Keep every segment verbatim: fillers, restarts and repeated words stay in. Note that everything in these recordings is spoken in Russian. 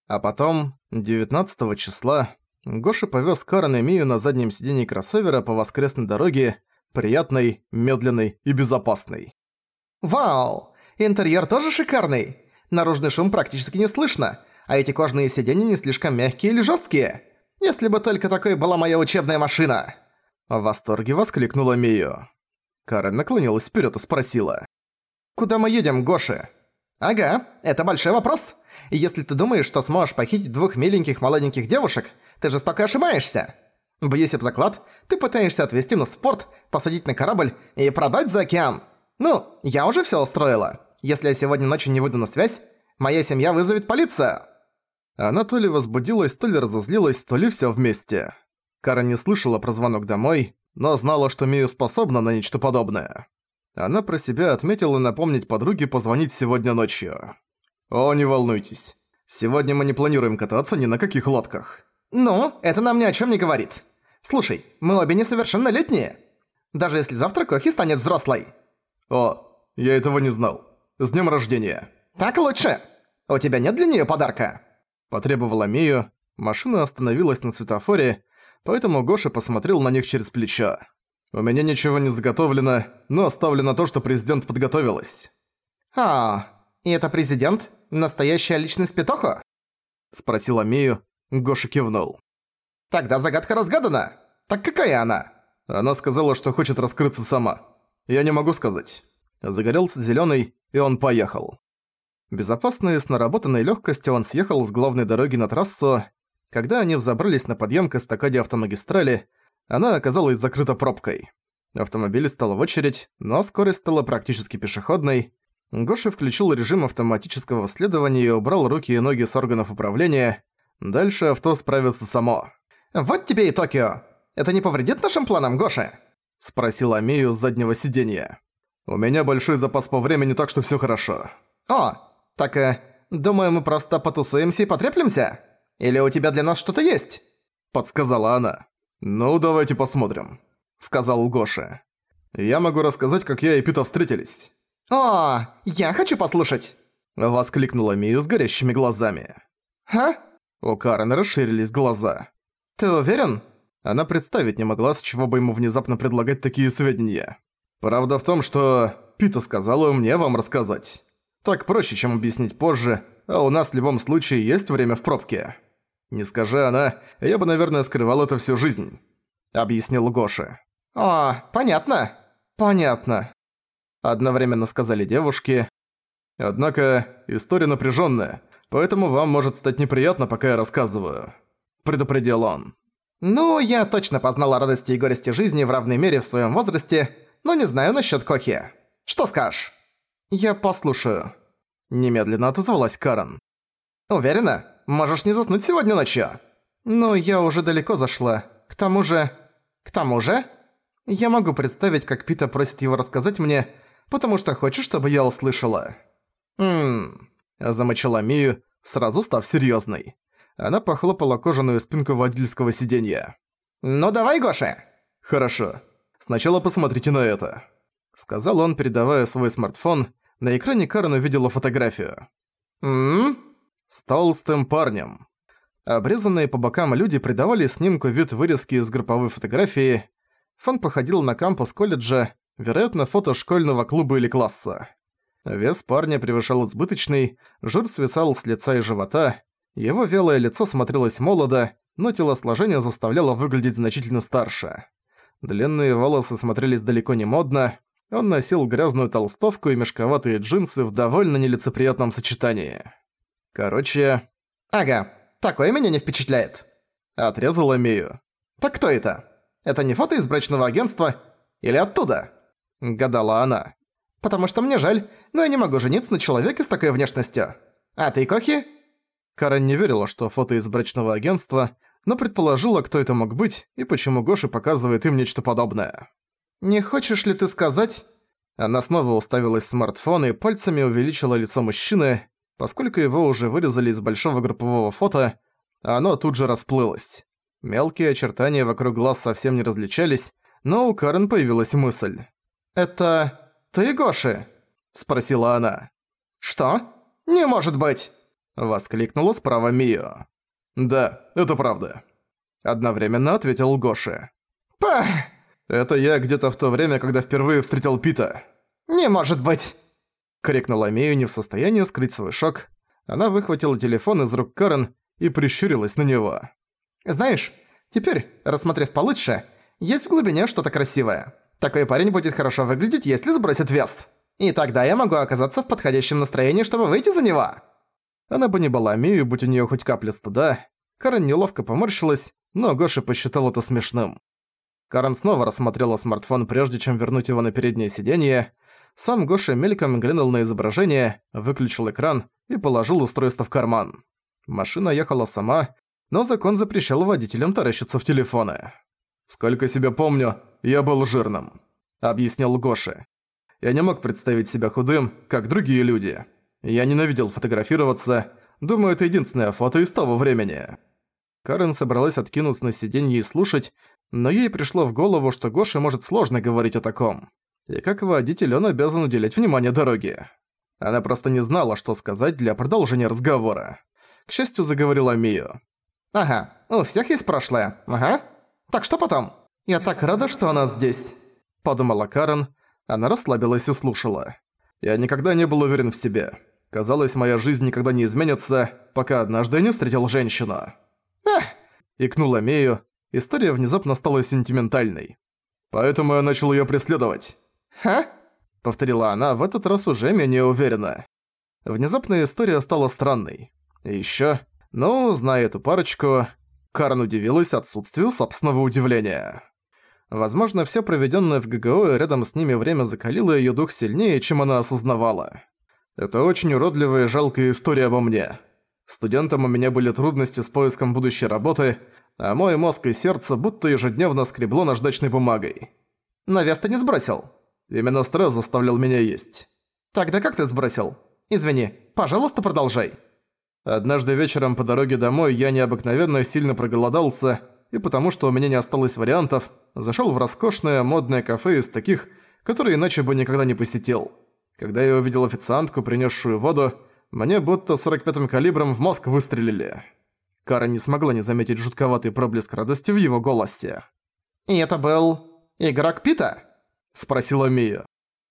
А потом, девятнадцатого числа, Гоша повёз Карен и Мию на заднем сиденье кроссовера по воскресной дороге, приятной, медленной и безопасной. Вау! Интерьер тоже шикарный! Наружный шум практически не слышно, а эти кожаные сиденья не слишком мягкие или жёсткие. Если бы только такой была моя учебная машина!» В восторге воскликнула Мию. Карен наклонилась вперёд и спросила. «Куда мы едем, Гоши?» «Ага, это большой вопрос. И если ты думаешь, что сможешь похитить двух миленьких молоденьких девушек, ты жестоко ошибаешься. Бьюсь об заклад, ты пытаешься отвезти нас в порт, посадить на корабль и продать за океан. Ну, я уже всё устроила. Если я сегодня ночью не выйду на связь, моя семья вызовет полицию». Она то ли возбудилась, то ли разозлилась, то ли всё вместе. Карен не слышала про звонок домой, но знала, что Мию способна на нечто подобное. Она про себя отметила напомнить подруге позвонить сегодня ночью. «О, не волнуйтесь. Сегодня мы не планируем кататься ни на каких лодках». «Ну, это нам ни о чём не говорит. Слушай, мы обе несовершеннолетние. Даже если завтра Кохи станет взрослой». «О, я этого не знал. С днём рождения». «Так лучше. У тебя нет для неё подарка?» Потребовала Мию. Машина остановилась на светофоре, поэтому Гоша посмотрел на них через плечо. «У меня ничего не заготовлено, но оставлю на то, что президент подготовилась». «А, и это президент? Настоящая личность Петохо?» Спросила Мию. Гоша кивнул. «Тогда загадка разгадана. Так какая она?» Она сказала, что хочет раскрыться сама. Я не могу сказать. Загорелся зелёный, и он поехал. Безопасно и с наработанной лёгкостью он съехал с главной дороги на трассу. Когда они взобрались на подъём к эстакаде автомагистрали, она оказалась закрыта пробкой. Автомобили стало в очередь, но скорость стала практически пешеходной. Гоша включил режим автоматического следования и убрал руки и ноги с органов управления. Дальше авто справится само. «Вот тебе и Токио. Это не повредит нашим планам, Гоша?» — спросила Мию с заднего сиденья. «У меня большой запас по времени, так что всё хорошо». «О, так, э, думаю, мы просто потусуемся и потреплемся? Или у тебя для нас что-то есть?» — подсказала она. «Ну, давайте посмотрим», — сказал Гоша. «Я могу рассказать, как я и Пита встретились». «О, я хочу послушать!» — воскликнула Мию с горящими глазами. «Ха?» У Карен расширились глаза. «Ты уверен?» Она представить не могла, с чего бы ему внезапно предлагать такие сведения. «Правда в том, что Пита сказала мне вам рассказать. Так проще, чем объяснить позже, а у нас в любом случае есть время в пробке. Не скажи она, я бы, наверное, скрывал это всю жизнь», — объяснил Гоша. «О, понятно. Понятно», — одновременно сказали девушки. «Однако история напряженная, поэтому вам может стать неприятно, пока я рассказываю», — предупредил он. «Ну, я точно познала радости и горести жизни в равной мере в своем возрасте, но не знаю насчет Кохи. Что скажешь?» «Я послушаю», — немедленно отозвалась Карен. «Уверена? Можешь не заснуть сегодня ночью?» «Ну, я уже далеко зашла. К тому же...» «К тому же?» «Я могу представить, как Пита просит его рассказать мне, потому что хочет, чтобы я услышала». «Ммм...» — замычала Мию, сразу став серьёзной. Она похлопала кожаную спинку водительского сиденья. «Ну давай, Гоша!» «Хорошо. Сначала посмотрите на это», — сказал он, передавая свой смартфон. На экране Карен увидела фотографию. «Ммм?» С толстым парнем. Обрезанные по бокам люди придавали снимку вид вырезки из групповой фотографии. Фон походил на кампус колледжа, вероятно, фото школьного клуба или класса. Вес парня превышал избыточный, жир свисал с лица и живота, его вялое лицо смотрелось молодо, но телосложение заставляло выглядеть значительно старше. Длинные волосы смотрелись далеко не модно, он носил грязную толстовку и мешковатые джинсы в довольно нелицеприятном сочетании. Короче... «Ага, такое меня не впечатляет», — отрезала Мию. «Так кто это? Это не фото из брачного агентства? Или оттуда?» — гадала она. «Потому что мне жаль, но я не могу жениться на человеке с такой внешностью. А ты, Кохи?» Карен не верила, что фото из брачного агентства, но предположила, кто это мог быть и почему Гоша показывает им нечто подобное. «Не хочешь ли ты сказать...» Она снова уставилась в смартфон и пальцами увеличила лицо мужчины, поскольку его уже вырезали из большого группового фото, оно тут же расплылось. Мелкие очертания вокруг глаз совсем не различались, но у Карен появилась мысль. «Это... ты, Гоши?» – спросила она. «Что? Не может быть!» Воскликнула справа Мио. «Да, это правда», — одновременно ответил Гоши. «Пах! «Это я где-то в то время, когда впервые встретил Пита». Не может быть!» — крикнула Мио, не в состоянии скрыть свой шок. Она выхватила телефон из рук Карен и прищурилась на него. «Знаешь, теперь, рассмотрев получше, есть в глубине что-то красивое. Такой парень будет хорошо выглядеть, если сбросит вес. И тогда я могу оказаться в подходящем настроении, чтобы выйти за него». Она бы не была Мию, будь у неё хоть капля стыда. Карен неловко поморщилась, но Гоша посчитал это смешным. Карен снова рассмотрела смартфон, прежде чем вернуть его на переднее сиденье. Сам Гоша мельком глянул на изображение, выключил экран и положил устройство в карман. Машина ехала сама, но закон запрещал водителям таращиться в телефоны. «Сколько себя помню, я был жирным», — объяснил Гоша. «Я не мог представить себя худым, как другие люди. Я ненавидел фотографироваться. Думаю, это единственное фото из того времени». Карен собралась откинуться на сиденье и слушать, но ей пришло в голову, что Гоше может сложно говорить о таком. И как водитель он обязан уделять внимание дороге. Она просто не знала, что сказать для продолжения разговора. К счастью, заговорила Мио. «Ага, у всех есть прошлое, ага. Так что потом? Я так рада, что она здесь», — подумала Карен. Она расслабилась и слушала. «Я никогда не был уверен в себе. Казалось, моя жизнь никогда не изменится, пока однажды я не встретил женщину». «Ах!» — икнула Мио. История внезапно стала сентиментальной. «Поэтому я начал её преследовать». «Ха?» — повторила она, в этот раз уже менее уверенно. Внезапная история стала странной. И ещё, ну, зная эту парочку, Карен удивилась отсутствию собственного удивления. Возможно, всё проведённое в ГГО и рядом с ними время закалило её дух сильнее, чем она осознавала. Это очень уродливая и жалкая история обо мне. Студентом у меня были трудности с поиском будущей работы, а мой мозг и сердце будто ежедневно скребло наждачной бумагой. «Но вес ты не сбросил». Именно стресс заставлял меня есть. «Тогда как ты сбросил? Извини, пожалуйста, продолжай». Однажды вечером по дороге домой я необыкновенно сильно проголодался, и потому что у меня не осталось вариантов, зашёл в роскошное модное кафе из таких, которые иначе бы никогда не посетил. Когда я увидел официантку, принесшую воду, мне будто сорок пятым калибром в мозг выстрелили. Кара не смогла не заметить жутковатый проблеск радости в его голосе. «И это был... игрок Пита?» — спросила Мия.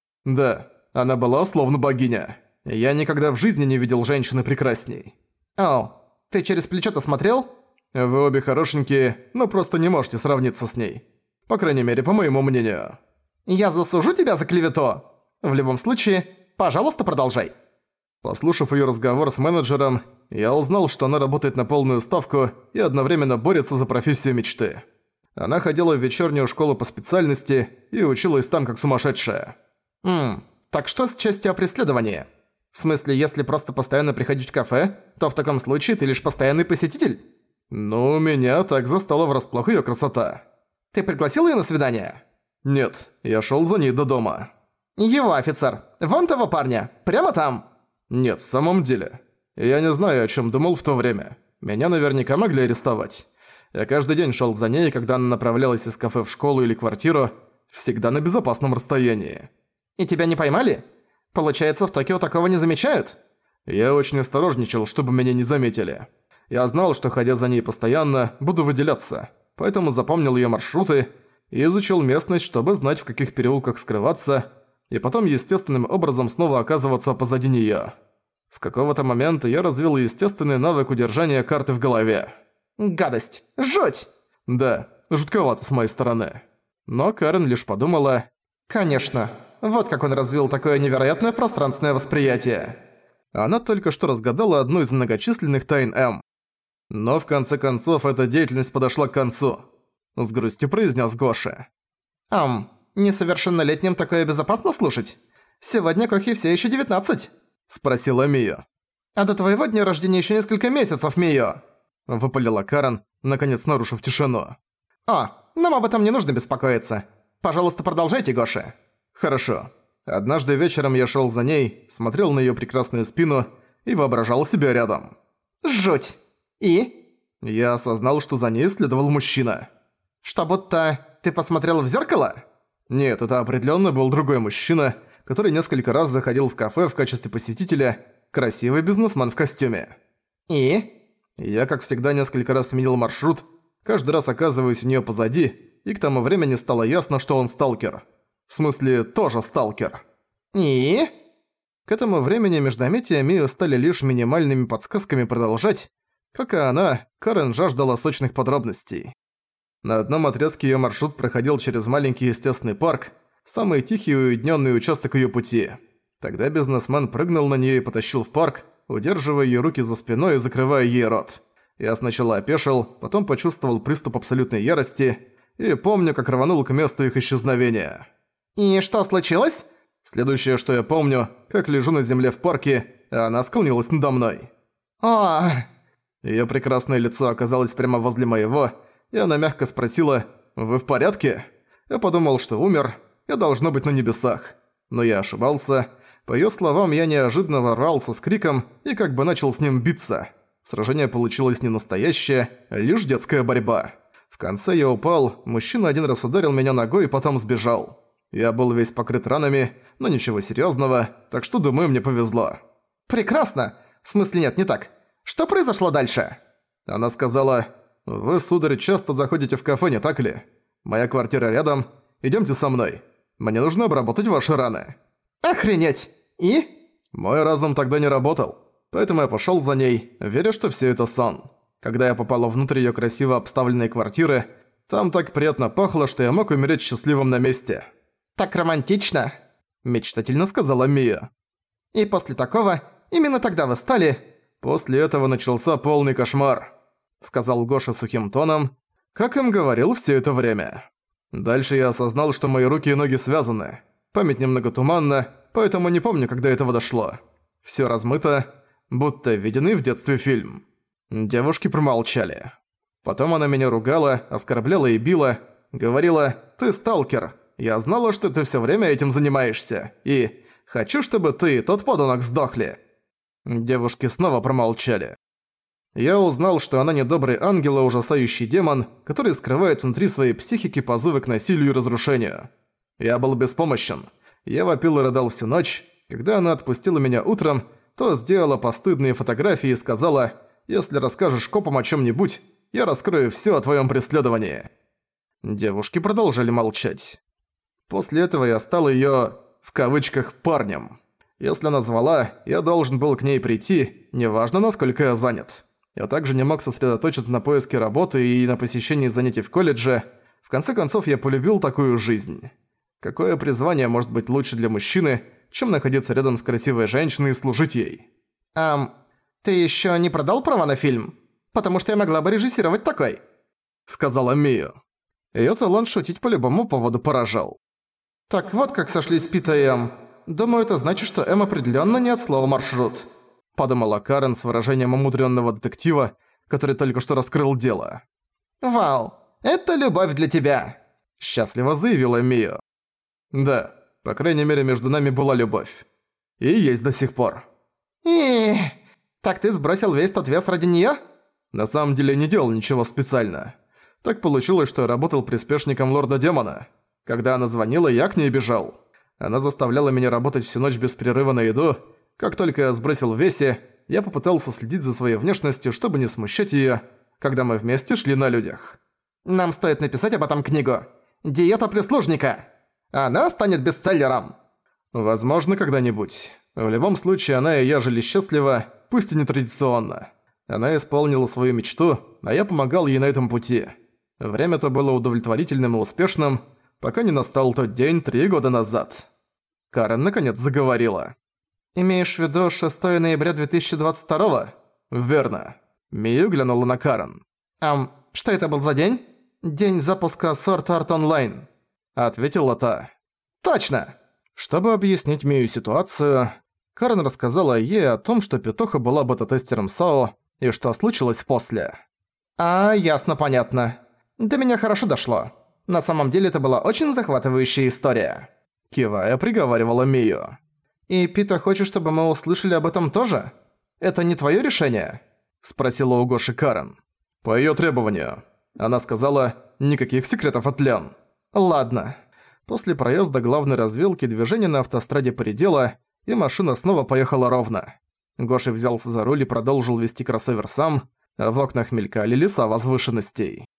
«Да, она была словно богиня. Я никогда в жизни не видел женщины прекрасней». «О, ты через плечо-то смотрел?» «Вы обе хорошенькие, но просто не можете сравниться с ней. По крайней мере, по моему мнению». «Я засужу тебя за клевету. В любом случае, пожалуйста, продолжай». Послушав её разговор с менеджером, я узнал, что она работает на полную ставку и одновременно борется за профессию мечты. Она ходила в вечернюю школу по специальности и училась там как сумасшедшая. «Ммм, так что с частью о преследовании? В смысле, если просто постоянно приходить в кафе, то в таком случае ты лишь постоянный посетитель?» «Ну, меня так застала врасплох её красота». «Ты пригласил её на свидание?» «Нет, я шёл за ней до дома». «Его офицер. Вон того парня. Прямо там». «Нет, в самом деле. Я не знаю, о чём думал в то время. Меня наверняка могли арестовать. Я каждый день шёл за ней, когда она направлялась из кафе в школу или квартиру, всегда на безопасном расстоянии». «И тебя не поймали? Получается, в Токио такого не замечают?» Я очень осторожничал, чтобы меня не заметили. Я знал, что, ходя за ней постоянно, буду выделяться, поэтому запомнил её маршруты и изучил местность, чтобы знать, в каких переулках скрываться, и потом естественным образом снова оказываться позади неё. С какого-то момента я развил естественный навык удержания карты в голове. «Гадость! Жуть!» Да, жутковато с моей стороны. Но Карен лишь подумала: «Конечно. Вот как он развил такое невероятное пространственное восприятие». Она только что разгадала одну из многочисленных тайн М. Но в конце концов эта деятельность подошла к концу. С грустью произнес Гоша. «Ам, несовершеннолетним такое безопасно слушать? Сегодня Кохи все еще девятнадцать?» Спросила Мия. «А до твоего дня рождения еще несколько месяцев, Мио!» Выпалила Карен, наконец нарушив тишину. «О, нам об этом не нужно беспокоиться. Пожалуйста, продолжайте, Гоша». «Хорошо. Однажды вечером я шёл за ней, смотрел на её прекрасную спину и воображал себя рядом». «Жуть! И?» Я осознал, что за ней следовал мужчина. «Что, будто ты посмотрел в зеркало?» Нет, это определённо был другой мужчина, который несколько раз заходил в кафе в качестве посетителя, красивый бизнесмен в костюме. И? Я, как всегда, несколько раз сменил маршрут, каждый раз оказываюсь у неё позади, и к тому времени стало ясно, что он сталкер. В смысле, тоже сталкер. И? К этому времени междометия Мию стали лишь минимальными подсказками продолжать. Как и она, Карен жаждала сочных подробностей. На одном отрезке её маршрут проходил через маленький естественный парк, самый тихий и уединённый участок её пути. Тогда бизнесмен прыгнул на неё и потащил в парк, удерживая её руки за спиной и закрывая ей рот. Я сначала опешил, потом почувствовал приступ абсолютной ярости и помню, как рванул к месту их исчезновения. И что случилось? Следующее, что я помню, как лежу на земле в парке, а она склонилась надо мной. О! Её прекрасное лицо оказалось прямо возле моего, и она мягко спросила: «Вы в порядке?» Я подумал, что умер, я должно быть на небесах. Но я ошибался. По её словам, я неожиданно ворвался с криком и как бы начал с ним биться. Сражение получилось не настоящее, а лишь детская борьба. В конце я упал, мужчина один раз ударил меня ногой и потом сбежал. Я был весь покрыт ранами, но ничего серьёзного, так что, думаю, мне повезло. Прекрасно! В смысле нет, не так. Что произошло дальше? Она сказала: «Вы, сударь, часто заходите в кафе, не так ли? Моя квартира рядом, идёмте со мной. Мне нужно обработать ваши раны». Охренеть! И? Мой разум тогда не работал, поэтому я пошёл за ней, веря, что всё это сон. Когда я попала внутрь её красиво обставленной квартиры, там так приятно пахло, что я мог умереть счастливым на месте. Так романтично, мечтательно сказала Мия. И после такого, именно тогда вы стали... После этого начался полный кошмар, сказал Гоша сухим тоном, как им говорил всё это время. Дальше я осознал, что мои руки и ноги связаны. Память немного туманна, поэтому не помню, когда этого дошло. Всё размыто, будто виденный в детстве фильм. Девушки промолчали. Потом она меня ругала, оскорбляла и била, говорила: «Ты сталкер. Я знала, что ты всё время этим занимаешься. И хочу, чтобы ты и тот подонок сдохли». Девушки снова промолчали. Я узнал, что она не добрый ангел, а ужасающий демон, который скрывает внутри своей психики позывы к насилию и разрушению. Я был беспомощен. Я вопил и рыдал всю ночь. Когда она отпустила меня утром, то сделала постыдные фотографии и сказала: «Если расскажешь копам о чём-нибудь, я раскрою всё о твоём преследовании». Девушки продолжали молчать. После этого я стал её, в кавычках, «парнем». Если она звала, я должен был к ней прийти, неважно, насколько я занят. Я также не мог сосредоточиться на поиске работы и на посещении занятий в колледже. В конце концов, я полюбил такую жизнь. Какое призвание может быть лучше для мужчины, чем находиться рядом с красивой женщиной и служить ей? Ам, ты ещё не продал права на фильм? Потому что я могла бы режиссировать такой. Сказала Мия. Её талант шутить по любому поводу поражал. Так вот как сошлись Пита и Эм. Думаю, это значит, что Эм определённо не от слова «маршрут». Подумала Карен с выражением умудренного детектива, который только что раскрыл дело. «Вау, это любовь для тебя!» Счастливо заявила Мия. Да, по крайней мере, между нами была любовь. И есть до сих пор. И так ты сбросил весь тот вес ради неё? На самом деле не делал ничего специально. Так получилось, что я работал приспешником лорда-демона. Когда она звонила, я к ней бежал. Она заставляла меня работать всю ночь без перерыва на еду. Как только я сбросил в весе, я попытался следить за своей внешностью, чтобы не смущать её, когда мы вместе шли на людях. Нам стоит написать об этом книгу. «Диета прислужника». Она станет бестселлером. Возможно, когда-нибудь. В любом случае, она и я жили счастливо, пусть и нетрадиционно. Она исполнила свою мечту, а я помогал ей на этом пути. Время-то было удовлетворительным и успешным, пока не настал тот день три года назад. Карен наконец заговорила. «Имеешь в виду шестое ноября две тысячи двадцать второго?» «Верно». Мия глянула на Карен. «Ам, что это был за день?» «День запуска Sword Art Online», — ответила та. «Точно!» Чтобы объяснить Мию ситуацию, Карен рассказала ей о том, что Петуха была бета-тестером САО и что случилось после. «А, ясно-понятно. До меня хорошо дошло. На самом деле это была очень захватывающая история», — кивая, приговаривала Мию. «И Пита хочет, чтобы мы услышали об этом тоже? Это не твоё решение?» — спросила у Гоши Карен. «По её требованию. Она сказала, никаких секретов от Лен». «Ладно». После проезда главной развилки движение на автостраде поредело, и машина снова поехала ровно. Гоша взялся за руль и продолжил вести кроссовер сам, а в окнах мелькали леса возвышенностей.